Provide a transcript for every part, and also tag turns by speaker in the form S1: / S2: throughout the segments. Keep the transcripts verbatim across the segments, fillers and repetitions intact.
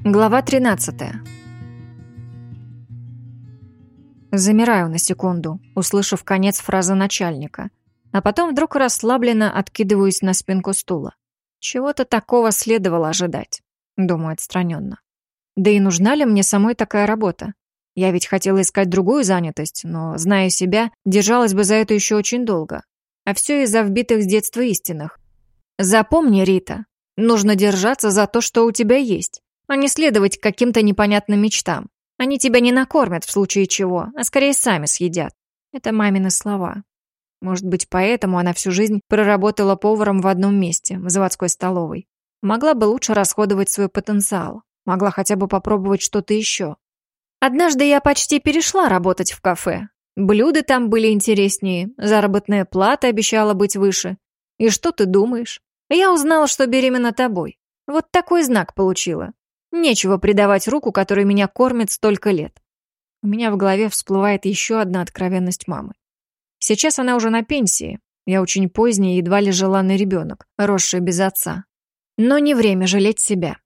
S1: Глава тринадцатая. Замираю на секунду, услышав конец фразы начальника, а потом вдруг расслабленно откидываюсь на спинку стула. Чего-то такого следовало ожидать, думаю отстраненно. Да и нужна ли мне самой такая работа? Я ведь хотела искать другую занятость, но, зная себя, держалась бы за это еще очень долго. А все из-за вбитых с детства истинных. Запомни, Рита, нужно держаться за то, что у тебя есть, а не следовать каким-то непонятным мечтам. Они тебя не накормят в случае чего, а скорее сами съедят. Это мамины слова. Может быть, поэтому она всю жизнь проработала поваром в одном месте, в заводской столовой. Могла бы лучше расходовать свой потенциал. Могла хотя бы попробовать что-то еще. Однажды я почти перешла работать в кафе. Блюда там были интереснее, заработная плата обещала быть выше. И что ты думаешь? Я узнала, что беременна тобой. Вот такой знак получила. Нечего предавать руку, которая меня кормит столько лет. У меня в голове всплывает еще одна откровенность мамы. Сейчас она уже на пенсии. Я очень поздний и едва ли желанный ребенок, росший без отца. Но не время жалеть себя.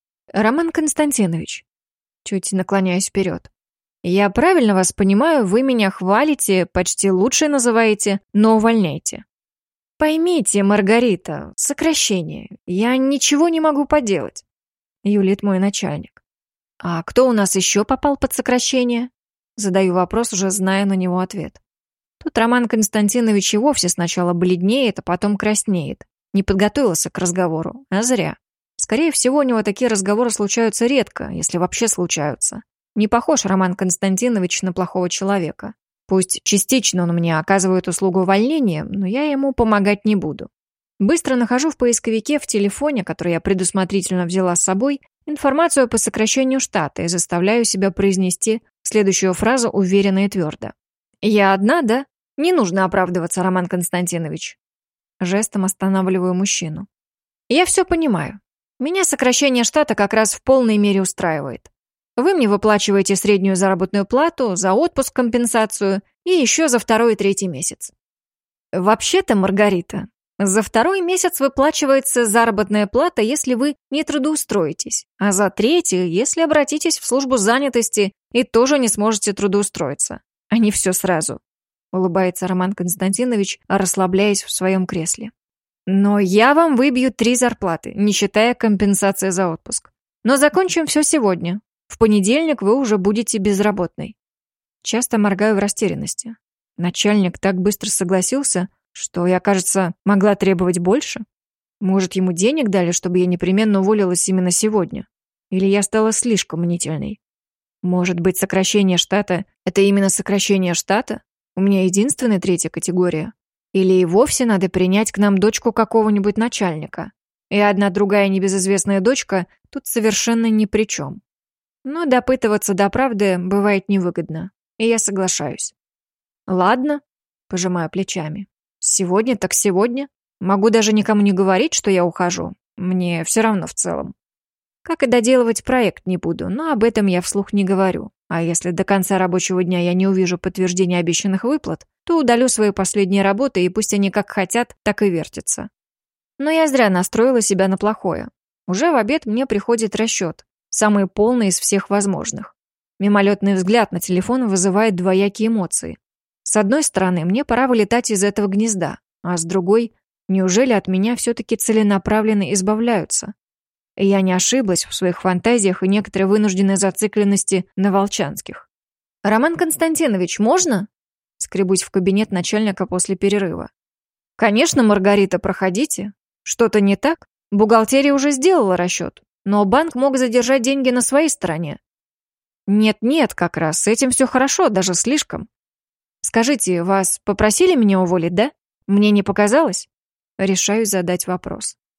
S1: Роман Константинович, чуть наклоняюсь вперед. Я правильно вас понимаю, вы меня хвалите, почти лучшей называете, но увольняйте. Поймите, Маргарита, сокращение. Я ничего не могу поделать. Юлит мой начальник. А кто у нас еще попал под сокращение? Задаю вопрос, уже зная на него ответ. Тут Роман Константинович и вовсе сначала бледнеет, а потом краснеет. Не подготовился к разговору, а зря. Скорее всего, у него такие разговоры случаются редко, если вообще случаются. Не похож Роман Константинович на плохого человека. Пусть частично он мне оказывает услугу увольнения, но я ему помогать не буду. Быстро нахожу в поисковике в телефоне, который я предусмотрительно взяла с собой, информацию по сокращению штата и заставляю себя произнести следующую фразу уверенно и твердо. «Я одна, да? Не нужно оправдываться, Роман Константинович». Жестом останавливаю мужчину. «Я все понимаю. Меня сокращение штата как раз в полной мере устраивает. Вы мне выплачиваете среднюю заработную плату, за отпуск компенсацию и еще за второй и третий месяц. Вообще-то, Маргарита, за второй месяц выплачивается заработная плата, если вы не трудоустроитесь, а за третий, если обратитесь в службу занятости и тоже не сможете трудоустроиться. А не все сразу», — улыбается Роман Константинович, расслабляясь в своем кресле. «Но я вам выбью три зарплаты, не считая компенсации за отпуск. Но закончим все сегодня. В понедельник вы уже будете безработной». Часто моргаю в растерянности. Начальник так быстро согласился, что я, кажется, могла требовать больше. Может, ему денег дали, чтобы я непременно уволилась именно сегодня? Или я стала слишком мнительной? Может быть, сокращение штата — это именно сокращение штата? У меня единственная третья категория. Или и вовсе надо принять к нам дочку какого-нибудь начальника? И одна другая небезызвестная дочка тут совершенно ни при чем. Но допытываться до правды бывает невыгодно, и я соглашаюсь. «Ладно», — пожимаю плечами. «Сегодня так сегодня. Могу даже никому не говорить, что я ухожу. Мне все равно в целом. Как и доделывать проект не буду, но об этом я вслух не говорю. А если до конца рабочего дня я не увижу подтверждения обещанных выплат, то удалю свои последние работы, и пусть они как хотят, так и вертятся». Но я зря настроила себя на плохое. Уже в обед мне приходит расчет, самый полный из всех возможных. Мимолетный взгляд на телефон вызывает двоякие эмоции. С одной стороны, мне пора вылетать из этого гнезда, а с другой, неужели от меня все-таки целенаправленно избавляются? Я не ошиблась в своих фантазиях и некоторой вынужденной зацикленности на Волчанских. «Роман Константинович, можно?» Скребусь в кабинет начальника после перерыва. «Конечно, Маргарита, проходите. Что-то не так? Бухгалтерия уже сделала расчет, но банк мог задержать деньги на своей стороне». «Нет-нет, как раз, с этим все хорошо, даже слишком. Скажите, вас попросили меня уволить, да? Мне не показалось?» Решаю задать вопрос.